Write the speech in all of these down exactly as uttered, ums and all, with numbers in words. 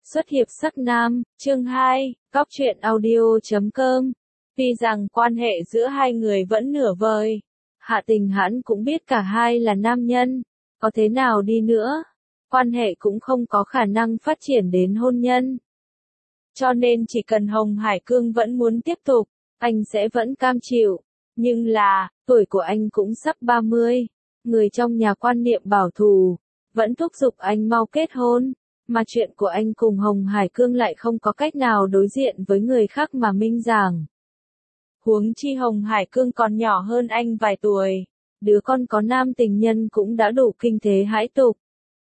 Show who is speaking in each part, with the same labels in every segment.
Speaker 1: Xuất hiệp sắc nam, chương hai, Cóc truyện audio chấm com. Tuy rằng quan hệ giữa hai người vẫn nửa vời, Hạ Tình Hãn cũng biết cả hai là nam nhân, có thế nào đi nữa, quan hệ cũng không có khả năng phát triển đến hôn nhân. Cho nên chỉ cần Hồng Hải Cương vẫn muốn tiếp tục, anh sẽ vẫn cam chịu. Nhưng là, tuổi của anh cũng sắp ba mươi, người trong nhà quan niệm bảo thủ, vẫn thúc giục anh mau kết hôn. Mà chuyện của anh cùng Hồng Hải Cương lại không có cách nào đối diện với người khác mà minh giảng. Huống chi Hồng Hải Cương còn nhỏ hơn anh vài tuổi, đứa con có nam tình nhân cũng đã đủ kinh thế hãi tục.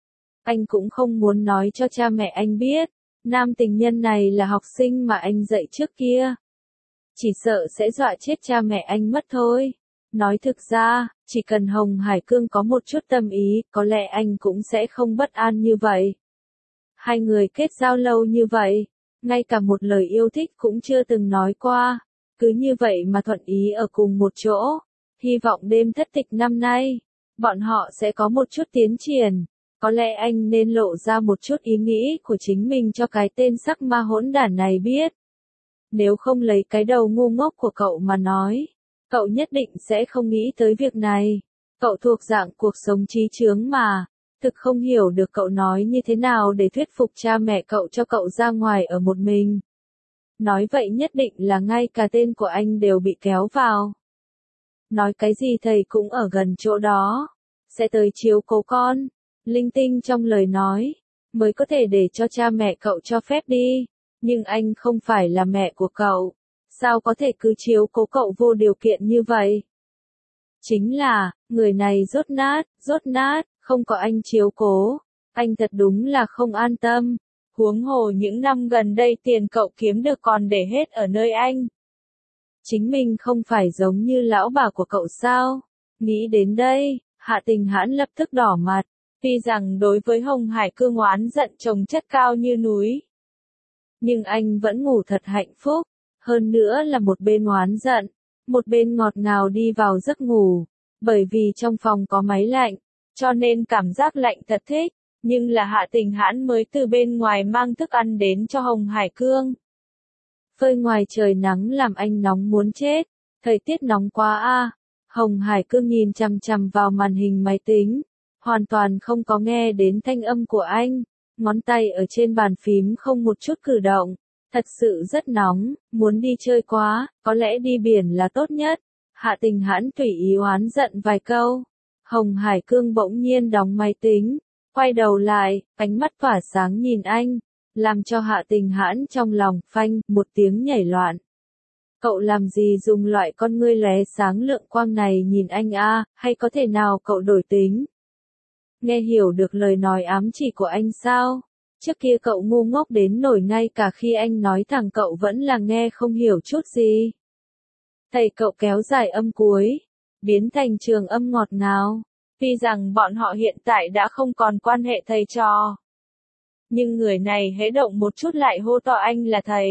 Speaker 1: Anh cũng không muốn nói cho cha mẹ anh biết, nam tình nhân này là học sinh mà anh dạy trước kia. Chỉ sợ sẽ dọa chết cha mẹ anh mất thôi. Nói thực ra, chỉ cần Hồng Hải Cương có một chút tâm ý, có lẽ anh cũng sẽ không bất an như vậy. Hai người kết giao lâu như vậy, ngay cả một lời yêu thích cũng chưa từng nói qua, cứ như vậy mà thuận ý ở cùng một chỗ. Hy vọng đêm thất tịch năm nay, bọn họ sẽ có một chút tiến triển. Có lẽ anh nên lộ ra một chút ý nghĩ của chính mình cho cái tên sắc ma hỗn đản này biết. Nếu không lấy cái đầu ngu ngốc của cậu mà nói, cậu nhất định sẽ không nghĩ tới việc này. Cậu thuộc dạng cuộc sống trí chướng mà. Thực không hiểu được cậu nói như thế nào để thuyết phục cha mẹ cậu cho cậu ra ngoài ở một mình. Nói vậy nhất định là ngay cả tên của anh đều bị kéo vào. Nói cái gì thầy cũng ở gần chỗ đó, sẽ tới chiếu cố con, linh tinh trong lời nói, mới có thể để cho cha mẹ cậu cho phép đi. Nhưng anh không phải là mẹ của cậu, sao có thể cứ chiếu cố cậu vô điều kiện như vậy? Chính là, người này rốt nát, rốt nát. Không có anh chiếu cố, anh thật đúng là không an tâm. Huống hồ những năm gần đây tiền cậu kiếm được còn để hết ở nơi anh. Chính mình không phải giống như lão bà của cậu sao? Nghĩ đến đây, Hạ Tình Hãn lập tức đỏ mặt. Tuy rằng đối với Hồng Hải Cương oán giận chồng chất cao như núi, nhưng anh vẫn ngủ thật hạnh phúc. Hơn nữa là một bên oán giận, một bên ngọt ngào đi vào giấc ngủ. Bởi vì trong phòng có máy lạnh, cho nên cảm giác lạnh thật thích, nhưng là Hạ Tình Hãn mới từ bên ngoài mang thức ăn đến cho Hồng Hải Cương. Phơi ngoài trời nắng làm anh nóng muốn chết, thời tiết nóng quá a. Hồng Hải Cương nhìn chằm chằm vào màn hình máy tính, hoàn toàn không có nghe đến thanh âm của anh, ngón tay ở trên bàn phím không một chút cử động, thật sự rất nóng, muốn đi chơi quá, có lẽ đi biển là tốt nhất. Hạ Tình Hãn tùy ý oán giận vài câu. Hồng Hải Cương bỗng nhiên đóng máy tính, quay đầu lại, ánh mắt tỏa sáng nhìn anh, làm cho Hạ Tình Hãn trong lòng phanh một tiếng nhảy loạn. Cậu làm gì dùng loại con ngươi lóe sáng lượng quang này nhìn anh a, hay có thể nào cậu đổi tính? Nghe hiểu được lời nói ám chỉ của anh sao? Trước kia cậu ngu ngốc đến nổi ngay cả khi anh nói thẳng cậu vẫn là nghe không hiểu chút gì. Thầy cậu kéo dài âm cuối, biến thành trường âm ngọt ngào. Tuy rằng bọn họ hiện tại đã không còn quan hệ thầy trò, nhưng người này hễ động một chút lại hô to anh là thầy.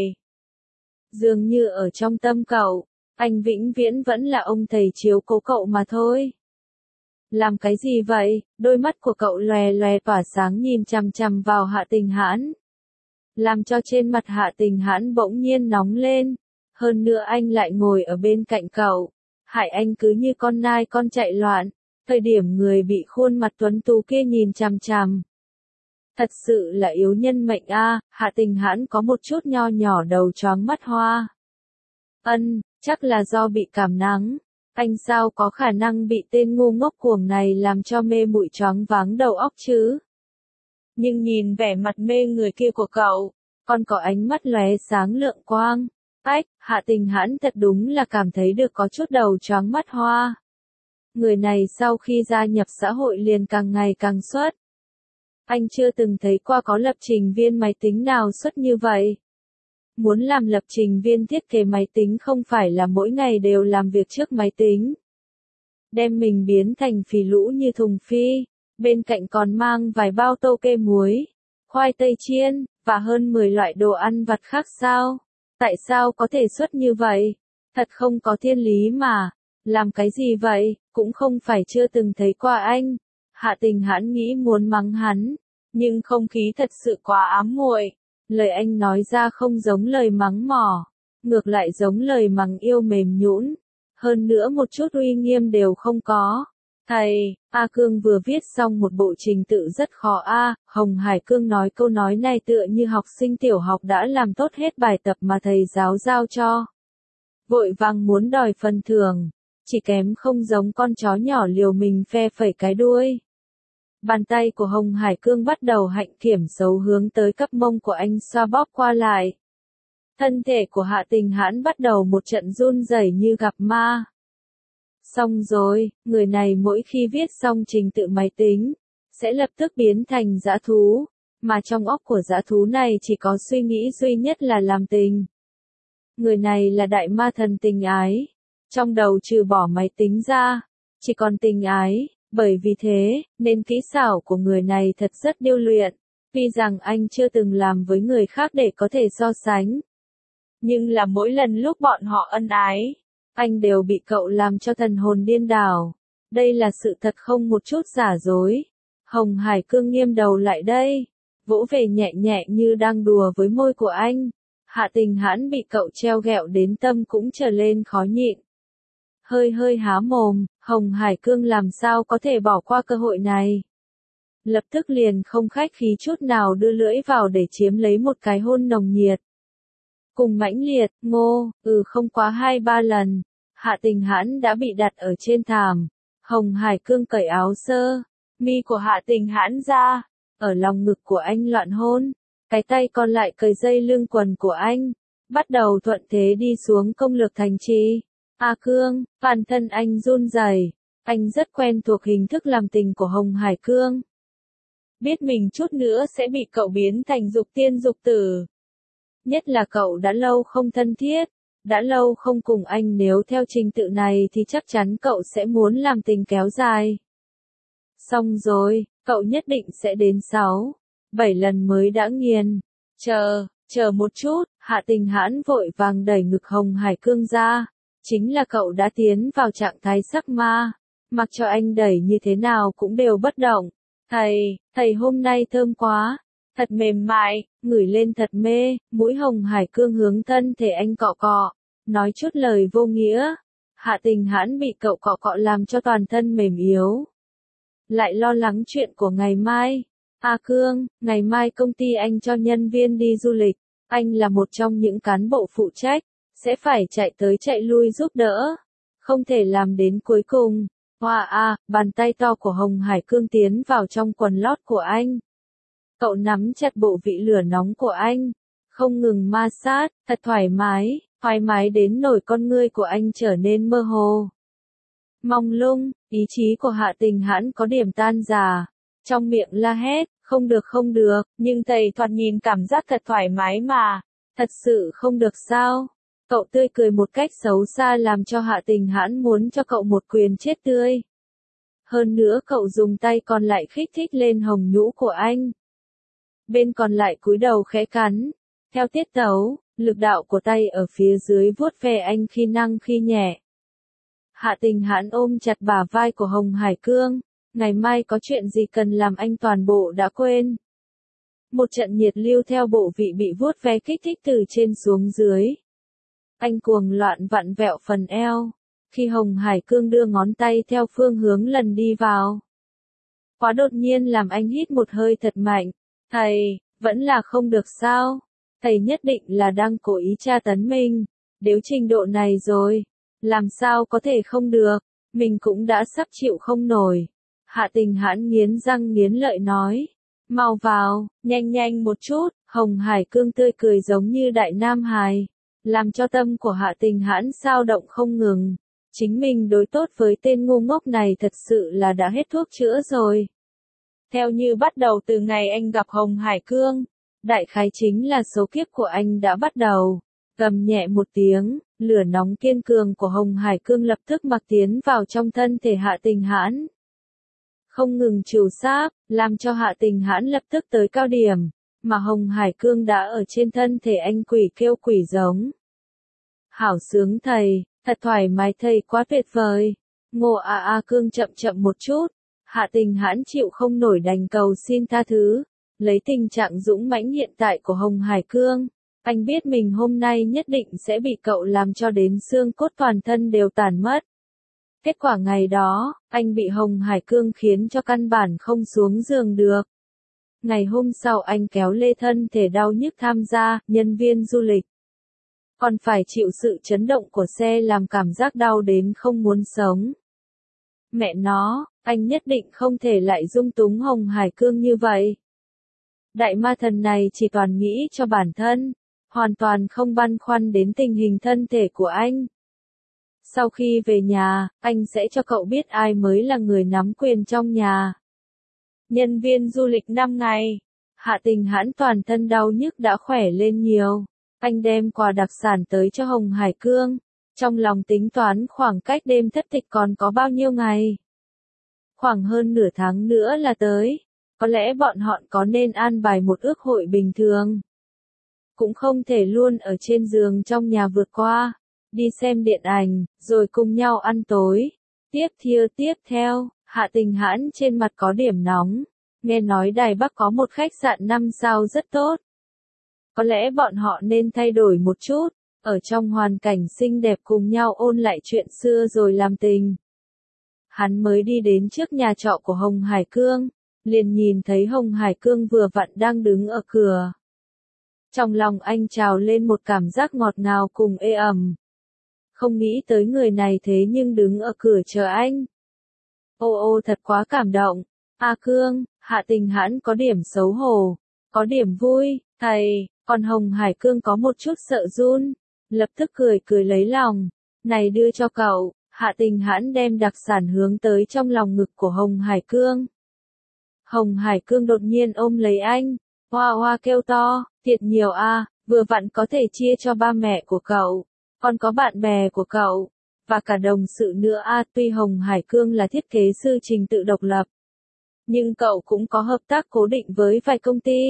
Speaker 1: Dường như ở trong tâm cậu, anh vĩnh viễn vẫn là ông thầy chiếu cố cậu mà thôi. Làm cái gì vậy? Đôi mắt của cậu lòe lòe tỏa sáng nhìn chằm chằm vào Hạ Tình Hãn, làm cho trên mặt Hạ Tình Hãn bỗng nhiên nóng lên. Hơn nữa anh lại ngồi ở bên cạnh cậu, hại anh cứ như con nai con chạy loạn. Thời điểm người bị khuôn mặt tuấn tú kia nhìn chằm chằm. Thật sự là yếu nhân mệnh a. Hạ Tình Hãn có một chút nho nhỏ đầu choáng mắt hoa. Ân, chắc là do bị cảm nắng. Anh sao có khả năng bị tên ngu ngốc cuồng này làm cho mê muội choáng váng đầu óc chứ? Nhưng nhìn vẻ mặt mê người kia của cậu, còn có ánh mắt lóe sáng lượng quang. Ách, Hạ Tình Hãn thật đúng là cảm thấy được có chút đầu choáng mắt hoa. Người này sau khi gia nhập xã hội liền càng ngày càng xuất. Anh chưa từng thấy qua có lập trình viên máy tính nào xuất như vậy. Muốn làm lập trình viên thiết kế máy tính không phải là mỗi ngày đều làm việc trước máy tính. Đem mình biến thành phì lũ như thùng phi, bên cạnh còn mang vài bao tô kê muối, khoai tây chiên, và hơn mười loại đồ ăn vặt khác sao? Tại sao có thể xuất như vậy? Thật không có thiên lý mà. Làm cái gì vậy? Cũng không phải chưa từng thấy qua anh. Hạ Tình Hãn nghĩ muốn mắng hắn, nhưng không khí thật sự quá ám muội, Lời anh nói ra không giống lời mắng mỏ, ngược lại giống lời mắng yêu mềm nhũn, hơn nữa một chút uy nghiêm đều không có. Thầy, A Cương vừa viết xong một bộ trình tự rất khó a. Hồng Hải Cương nói câu nói này tựa như học sinh tiểu học đã làm tốt hết bài tập mà thầy giáo giao cho. Vội vàng muốn đòi phần thưởng, chỉ kém không giống con chó nhỏ liều mình phe phẩy cái đuôi. Bàn tay của Hồng Hải Cương bắt đầu hạnh kiểm xấu hướng tới cấp mông của anh xoa bóp qua lại. Thân thể của Hạ Tình Hãn bắt đầu một trận run rẩy như gặp ma. Xong rồi, người này mỗi khi viết xong trình tự máy tính, sẽ lập tức biến thành dã thú, mà trong óc của dã thú này chỉ có suy nghĩ duy nhất là làm tình. Người này là đại ma thần tình ái, trong đầu trừ bỏ máy tính ra, chỉ còn tình ái, bởi vì thế, nên kỹ xảo của người này thật rất điêu luyện, tuy rằng anh chưa từng làm với người khác để có thể so sánh. Nhưng là mỗi lần lúc bọn họ ân ái, anh đều bị cậu làm cho thần hồn điên đảo. Đây là sự thật không một chút giả dối. Hồng Hải Cương nghiêm đầu lại đây, vỗ về nhẹ nhẹ như đang đùa với môi của anh. Hạ Tình Hãn bị cậu treo ghẹo đến tâm cũng trở lên khó nhịn. Hơi hơi há mồm, Hồng Hải Cương làm sao có thể bỏ qua cơ hội này. Lập tức liền không khách khí chút nào đưa lưỡi vào để chiếm lấy một cái hôn nồng nhiệt. Cùng mãnh liệt, ngô, ừ không quá hai ba lần, Hạ Tình Hãn đã bị đặt ở trên thảm. Hồng Hải Cương cởi áo sơ, mi của Hạ Tình Hãn ra, ở lòng ngực của anh loạn hôn, cái tay còn lại cởi dây lưng quần của anh, bắt đầu thuận thế đi xuống công lược thành trì. A Cương, bản thân anh run rẩy, anh rất quen thuộc hình thức làm tình của Hồng Hải Cương. Biết mình chút nữa sẽ bị cậu biến thành dục tiên dục tử. Nhất là cậu đã lâu không thân thiết, đã lâu không cùng anh, nếu theo trình tự này thì chắc chắn cậu sẽ muốn làm tình kéo dài. Xong rồi, cậu nhất định sẽ đến sáu, bảy lần mới đã nghiền. Chờ, chờ một chút, Hạ Tình Hãn vội vàng đẩy ngực Hồng Hải Cương ra. Chính là cậu đã tiến vào trạng thái sắc ma, mặc cho anh đẩy như thế nào cũng đều bất động. Thầy, thầy hôm nay thơm quá, thật mềm mại, ngửi lên thật mê, mũi Hồng Hải Cương hướng thân thể anh cọ cọ, nói chút lời vô nghĩa. Hạ Tình Hãn bị cậu cọ cọ làm cho toàn thân mềm yếu. Lại lo lắng chuyện của ngày mai. A Cương, ngày mai công ty anh cho nhân viên đi du lịch, anh là một trong những cán bộ phụ trách, sẽ phải chạy tới chạy lui giúp đỡ, không thể làm đến cuối cùng. Hoa a, bàn tay to của Hồng Hải Cương tiến vào trong quần lót của anh. Cậu nắm chặt bộ vị lửa nóng của anh, không ngừng ma sát, thật thoải mái, thoải mái đến nỗi con ngươi của anh trở nên mơ hồ. Mông lung, ý chí của Hạ Tình Hãn có điểm tan rã, trong miệng la hét, không được không được, nhưng thầy thoạt nhìn cảm giác thật thoải mái mà, thật sự không được sao? Cậu tươi cười một cách xấu xa làm cho Hạ Tình Hãn muốn cho cậu một quyền chết tươi. Hơn nữa cậu dùng tay còn lại khích thích lên hồng nhũ của anh. Bên còn lại cúi đầu khẽ cắn. Theo tiết tấu, lực đạo của tay ở phía dưới vuốt ve anh khi năng khi nhẹ. Hạ Tình Hãn ôm chặt bả vai của Hồng Hải Cương. Ngày mai có chuyện gì cần làm anh toàn bộ đã quên. Một trận nhiệt lưu theo bộ vị bị vuốt ve kích thích từ trên xuống dưới. Anh cuồng loạn vặn vẹo phần eo, khi Hồng Hải Cương đưa ngón tay theo phương hướng lần đi vào. Quá đột nhiên làm anh hít một hơi thật mạnh. Thầy, vẫn là không được sao? Thầy nhất định là đang cố ý tra tấn mình. Đến trình độ này rồi, làm sao có thể không được? Mình cũng đã sắp chịu không nổi. Hạ Tình Hãn nghiến răng nghiến lợi nói. Mau vào, nhanh nhanh một chút. Hồng Hải Cương tươi cười giống như đại nam hài, làm cho tâm của Hạ Tình Hãn xao động không ngừng. Chính mình đối tốt với tên ngu ngốc này thật sự là đã hết thuốc chữa rồi. Theo như bắt đầu từ ngày anh gặp Hồng Hải Cương, đại khái chính là số kiếp của anh đã bắt đầu. Gầm nhẹ một tiếng, lửa nóng kiên cường của Hồng Hải Cương lập tức mặc tiến vào trong thân thể Hạ Tình Hãn. Không ngừng trù sáp, làm cho Hạ Tình Hãn lập tức tới cao điểm, mà Hồng Hải Cương đã ở trên thân thể anh quỷ kêu quỷ giống. Hảo sướng thầy, thật thoải mái thầy quá tuyệt vời. Ngô a a Cương chậm chậm một chút, Hạ Tình Hãn chịu không nổi đành cầu xin tha thứ. Lấy tình trạng dũng mãnh hiện tại của Hồng Hải Cương, anh biết mình hôm nay nhất định sẽ bị cậu làm cho đến xương cốt toàn thân đều tàn mất. Kết quả ngày đó, anh bị Hồng Hải Cương khiến cho căn bản không xuống giường được. Ngày hôm sau anh kéo lê thân thể đau nhức tham gia, nhân viên du lịch. Còn phải chịu sự chấn động của xe làm cảm giác đau đến không muốn sống. Mẹ nó, anh nhất định không thể lại dung túng Hồng Hải Cương như vậy. Đại ma thần này chỉ toàn nghĩ cho bản thân, hoàn toàn không băn khoăn đến tình hình thân thể của anh. Sau khi về nhà, anh sẽ cho cậu biết ai mới là người nắm quyền trong nhà. Nhân viên du lịch năm ngày, Hạ Tình Hãn toàn thân đau nhức đã khỏe lên nhiều. Anh đem quà đặc sản tới cho Hồng Hải Cương, trong lòng tính toán khoảng cách đêm thất tịch còn có bao nhiêu ngày. Khoảng hơn nửa tháng nữa là tới, có lẽ bọn họ có nên an bài một ước hội bình thường. Cũng không thể luôn ở trên giường trong nhà vượt qua, đi xem điện ảnh, rồi cùng nhau ăn tối. Tiếp theo tiếp theo, Hạ Tình Hãn trên mặt có điểm nóng, nghe nói Đài Bắc có một khách sạn năm sao rất tốt. Có lẽ bọn họ nên thay đổi một chút, ở trong hoàn cảnh xinh đẹp cùng nhau ôn lại chuyện xưa rồi làm tình. Hắn mới đi đến trước nhà trọ của Hồng Hải Cương, liền nhìn thấy Hồng Hải Cương vừa vặn đang đứng ở cửa. Trong lòng anh trào lên một cảm giác ngọt ngào cùng ê ẩm. Không nghĩ tới người này thế nhưng đứng ở cửa chờ anh. Ô ô thật quá cảm động. A Cương, Hạ Tình Hãn có điểm xấu hổ, có điểm vui, thầy, còn Hồng Hải Cương có một chút sợ run, lập tức cười cười lấy lòng. Này đưa cho cậu, Hạ Tình Hãn đem đặc sản hướng tới trong lòng ngực của Hồng Hải Cương. Hồng Hải Cương đột nhiên ôm lấy anh, hoa hoa kêu to, thiệt nhiều a, vừa vặn có thể chia cho ba mẹ của cậu, còn có bạn bè của cậu, và cả đồng sự nữa a. Tuy Hồng Hải Cương là thiết kế sư trình tự độc lập, nhưng cậu cũng có hợp tác cố định với vài công ty.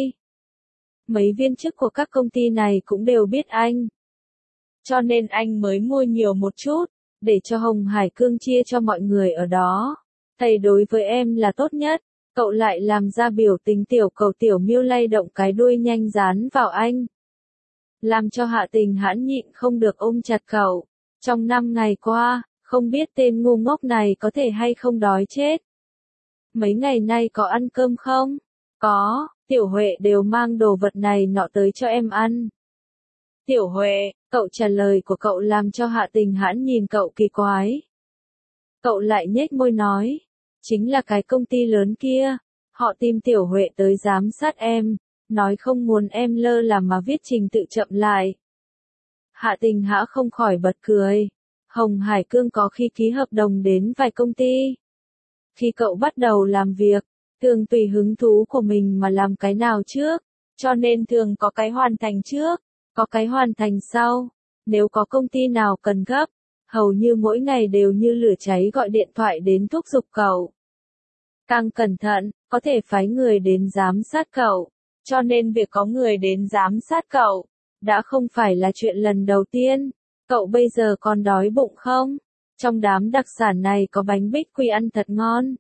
Speaker 1: Mấy viên chức của các công ty này cũng đều biết anh. Cho nên anh mới mua nhiều một chút, để cho Hồng Hải Cương chia cho mọi người ở đó. Thầy đối với em là tốt nhất. Cậu lại làm ra biểu tình tiểu cầu tiểu miêu lay động cái đuôi nhanh dán vào anh. Làm cho Hạ Tình Hãn nhịn không được ôm chặt cậu. Trong năm ngày qua, không biết tên ngu ngốc này có thể hay không đói chết. Mấy ngày nay có ăn cơm không? Có, Tiểu Huệ đều mang đồ vật này nọ tới cho em ăn. Tiểu Huệ, cậu trả lời của cậu làm cho Hạ Tình Hãn nhìn cậu kỳ quái. Cậu lại nhếch môi nói. Chính là cái công ty lớn kia, họ tìm Tiểu Huệ tới giám sát em, nói không muốn em lơ là mà viết trình tự chậm lại. Hạ Tình Hãn không khỏi bật cười. Hồng Hải Cương có khi ký hợp đồng đến vài công ty. Khi cậu bắt đầu làm việc, thường tùy hứng thú của mình mà làm cái nào trước, cho nên thường có cái hoàn thành trước, có cái hoàn thành sau. Nếu có công ty nào cần gấp, hầu như mỗi ngày đều như lửa cháy gọi điện thoại đến thúc giục cậu. Càng cẩn thận, có thể phái người đến giám sát cậu, cho nên việc có người đến giám sát cậu, đã không phải là chuyện lần đầu tiên. Cậu bây giờ còn đói bụng không? Trong đám đặc sản này có bánh bích quy ăn thật ngon.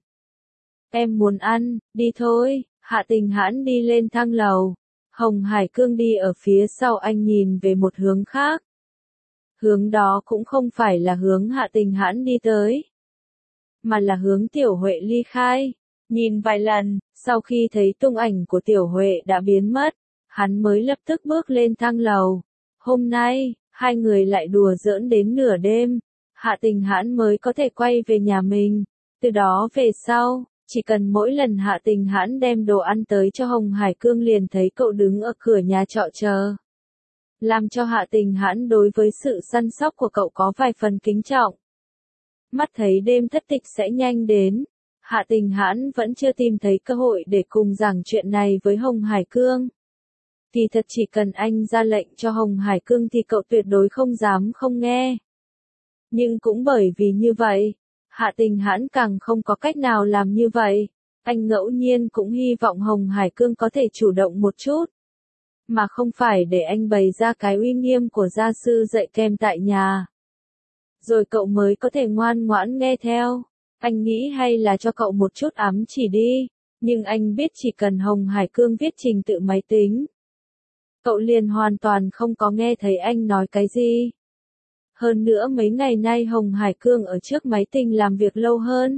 Speaker 1: Em muốn ăn, đi thôi. Hạ Tình Hãn đi lên thang lầu. Hồng Hải Cương đi ở phía sau anh nhìn về một hướng khác. Hướng đó cũng không phải là hướng Hạ Tình Hãn đi tới, mà là hướng Tiểu Huệ ly khai. Nhìn vài lần, sau khi thấy tung ảnh của Tiểu Huệ đã biến mất, hắn mới lập tức bước lên thang lầu. Hôm nay, hai người lại đùa giỡn đến nửa đêm, Hạ Tình Hãn mới có thể quay về nhà mình. Từ đó về sau, chỉ cần mỗi lần Hạ Tình Hãn đem đồ ăn tới cho Hồng Hải Cương liền thấy cậu đứng ở cửa nhà trọ chờ. Làm cho Hạ Tình Hãn đối với sự săn sóc của cậu có vài phần kính trọng. Mắt thấy đêm thất tịch sẽ nhanh đến, Hạ Tình Hãn vẫn chưa tìm thấy cơ hội để cùng giảng chuyện này với Hồng Hải Cương. Thì thật chỉ cần anh ra lệnh cho Hồng Hải Cương thì cậu tuyệt đối không dám không nghe. Nhưng cũng bởi vì như vậy, Hạ Tình Hãn càng không có cách nào làm như vậy. Anh ngẫu nhiên cũng hy vọng Hồng Hải Cương có thể chủ động một chút, mà không phải để anh bày ra cái uy nghiêm của gia sư dạy kèm tại nhà. Rồi cậu mới có thể ngoan ngoãn nghe theo. Anh nghĩ hay là cho cậu một chút ám chỉ đi. Nhưng anh biết chỉ cần Hồng Hải Cương viết trình tự máy tính, cậu liền hoàn toàn không có nghe thấy anh nói cái gì. Hơn nữa mấy ngày nay Hồng Hải Cương ở trước máy tính làm việc lâu hơn.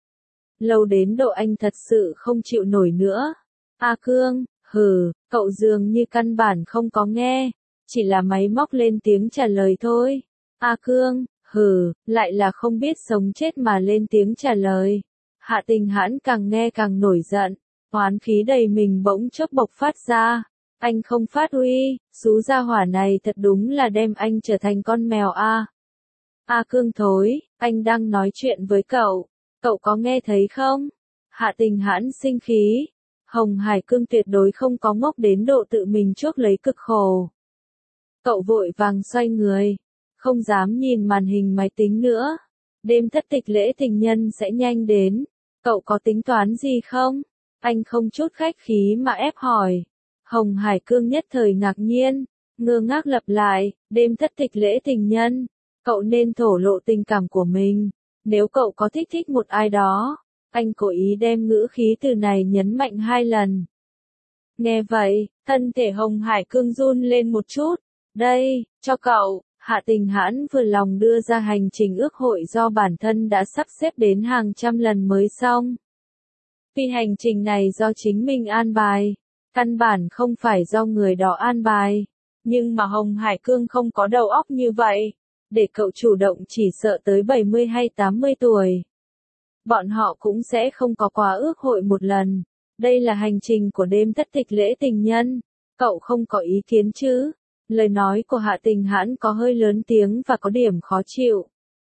Speaker 1: Lâu đến độ anh thật sự không chịu nổi nữa. A Cương, hừ, cậu dường như căn bản không có nghe, chỉ là máy móc lên tiếng trả lời thôi. A Cương, hừ, lại là không biết sống chết mà lên tiếng trả lời. Hạ Tình Hãn càng nghe càng nổi giận, oán khí đầy mình bỗng chốc bộc phát ra. Anh không phát huy, xú gia hỏa này thật đúng là đem anh trở thành con mèo a. A Cương thối, anh đang nói chuyện với cậu, cậu có nghe thấy không? Hạ Tình Hãn sinh khí. Hồng Hải Cương tuyệt đối không có ngốc đến độ tự mình chuốc lấy cực khổ. Cậu vội vàng xoay người, không dám nhìn màn hình máy tính nữa. Đêm thất tịch lễ tình nhân sẽ nhanh đến, cậu có tính toán gì không? Anh không chút khách khí mà ép hỏi. Hồng Hải Cương nhất thời ngạc nhiên, ngơ ngác lặp lại, đêm thất tịch lễ tình nhân, cậu nên thổ lộ tình cảm của mình. Nếu cậu có thích thích một ai đó, anh cố ý đem ngữ khí từ này nhấn mạnh hai lần. Nghe vậy, thân thể Hồng Hải Cương run lên một chút. Đây, cho cậu. Hạ Tình Hãn vừa lòng đưa ra hành trình ước hội do bản thân đã sắp xếp đến hàng trăm lần mới xong. Vì hành trình này do chính mình an bài, căn bản không phải do người đó an bài. Nhưng mà Hồng Hải Cương không có đầu óc như vậy. Để cậu chủ động chỉ sợ tới bảy mươi hay tám mươi tuổi. Bọn họ cũng sẽ không có quá ước hội một lần. Đây là hành trình của đêm thất tịch lễ tình nhân. Cậu không có ý kiến chứ? Lời nói của Hạ Tình Hãn có hơi lớn tiếng và có điểm khó chịu.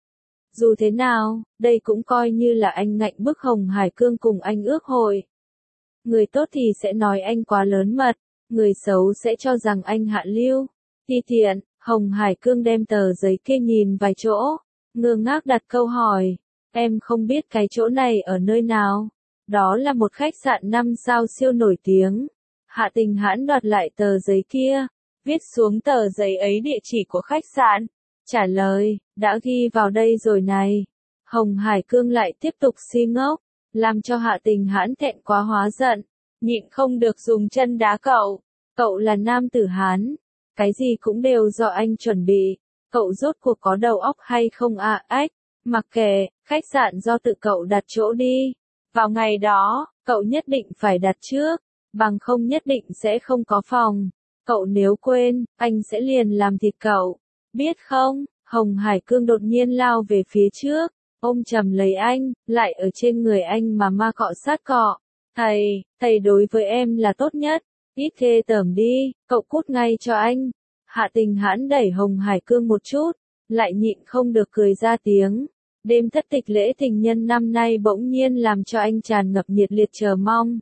Speaker 1: Dù thế nào, đây cũng coi như là anh ngạnh bức Hồng Hải Cương cùng anh ước hội. Người tốt thì sẽ nói anh quá lớn mật, người xấu sẽ cho rằng anh hạ lưu. Ti tiện, Hồng Hải Cương đem tờ giấy kia nhìn vài chỗ, ngơ ngác đặt câu hỏi. Em không biết cái chỗ này ở nơi nào. Đó là một khách sạn năm sao siêu nổi tiếng. Hạ Tình Hãn đoạt lại tờ giấy kia, viết xuống tờ giấy ấy địa chỉ của khách sạn. Trả lời, đã ghi vào đây rồi này. Hồng Hải Cương lại tiếp tục si ngốc, làm cho Hạ Tình Hãn thẹn quá hóa giận, nhịn không được dùng chân đá cậu. Cậu là nam tử Hán, cái gì cũng đều do anh chuẩn bị. Cậu rốt cuộc có đầu óc hay không à ách? Mặc kệ, khách sạn do tự cậu đặt chỗ đi. Vào ngày đó, cậu nhất định phải đặt trước, bằng không nhất định sẽ không có phòng. Cậu nếu quên, anh sẽ liền làm thịt cậu. Biết không? Hồng Hải Cương đột nhiên lao về phía trước, ôm chầm lấy anh, lại ở trên người anh mà ma cọ sát cọ. Thầy, thầy đối với em là tốt nhất. Ít ghê tởm đi, cậu cút ngay cho anh. Hạ Tình Hãn đẩy Hồng Hải Cương một chút, lại nhịn không được cười ra tiếng. Đêm thất tịch lễ tình nhân năm nay bỗng nhiên làm cho anh tràn ngập nhiệt liệt chờ mong.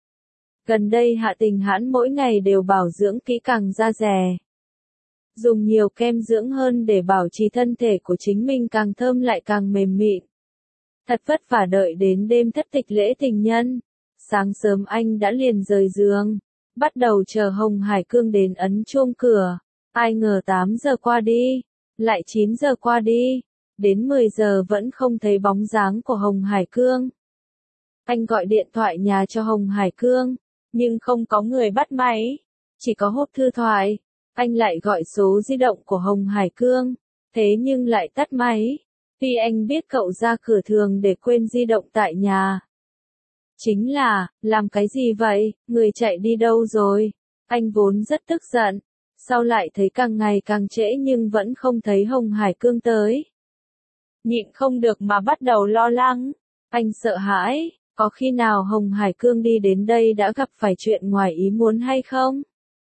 Speaker 1: Gần đây Hạ Tình Hãn mỗi ngày đều bảo dưỡng kỹ càng da dẻ. Dùng nhiều kem dưỡng hơn để bảo trì thân thể của chính mình càng thơm lại càng mềm mịn. Thật vất vả đợi đến đêm thất tịch lễ tình nhân. Sáng sớm anh đã liền rời giường, bắt đầu chờ Hồng Hải Cương đến ấn chuông cửa. Ai ngờ tám giờ qua đi, lại chín giờ qua đi, đến mười giờ vẫn không thấy bóng dáng của Hồng Hải Cương. Anh gọi điện thoại nhà cho Hồng Hải Cương, nhưng không có người bắt máy, chỉ có hộp thư thoại. Anh lại gọi số di động của Hồng Hải Cương, thế nhưng lại tắt máy, vì anh biết cậu ra cửa thường để quên di động tại nhà. Chính là, làm cái gì vậy, người chạy đi đâu rồi? Anh vốn rất tức giận, sau lại thấy càng ngày càng trễ nhưng vẫn không thấy Hồng Hải Cương tới. Nhịn không được mà bắt đầu lo lắng, anh sợ hãi, có khi nào Hồng Hải Cương đi đến đây đã gặp phải chuyện ngoài ý muốn hay không?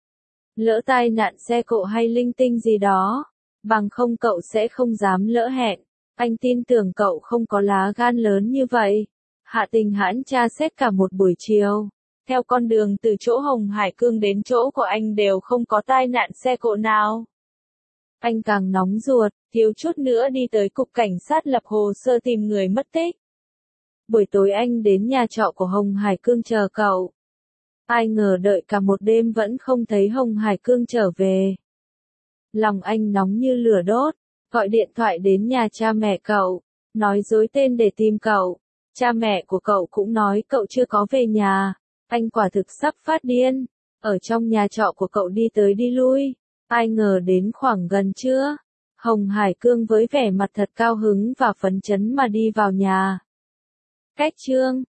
Speaker 1: Lỡ tai nạn xe cộ hay linh tinh gì đó, bằng không cậu sẽ không dám lỡ hẹn. Anh tin tưởng cậu không có lá gan lớn như vậy. Hạ Tình Hãn tra xét cả một buổi chiều. Theo con đường từ chỗ Hồng Hải Cương đến chỗ của anh đều không có tai nạn xe cộ nào. Anh càng nóng ruột, thiếu chút nữa đi tới cục cảnh sát lập hồ sơ tìm người mất tích. Buổi tối anh đến nhà trọ của Hồng Hải Cương chờ cậu. Ai ngờ đợi cả một đêm vẫn không thấy Hồng Hải Cương trở về. Lòng anh nóng như lửa đốt, gọi điện thoại đến nhà cha mẹ cậu, nói dối tên để tìm cậu. Cha mẹ của cậu cũng nói cậu chưa có về nhà. Anh quả thực sắp phát điên. Ở trong nhà trọ của cậu đi tới đi lui. Ai ngờ đến khoảng gần trưa, Hồng Hải Cương với vẻ mặt thật cao hứng và phấn chấn mà đi vào nhà. Cách chương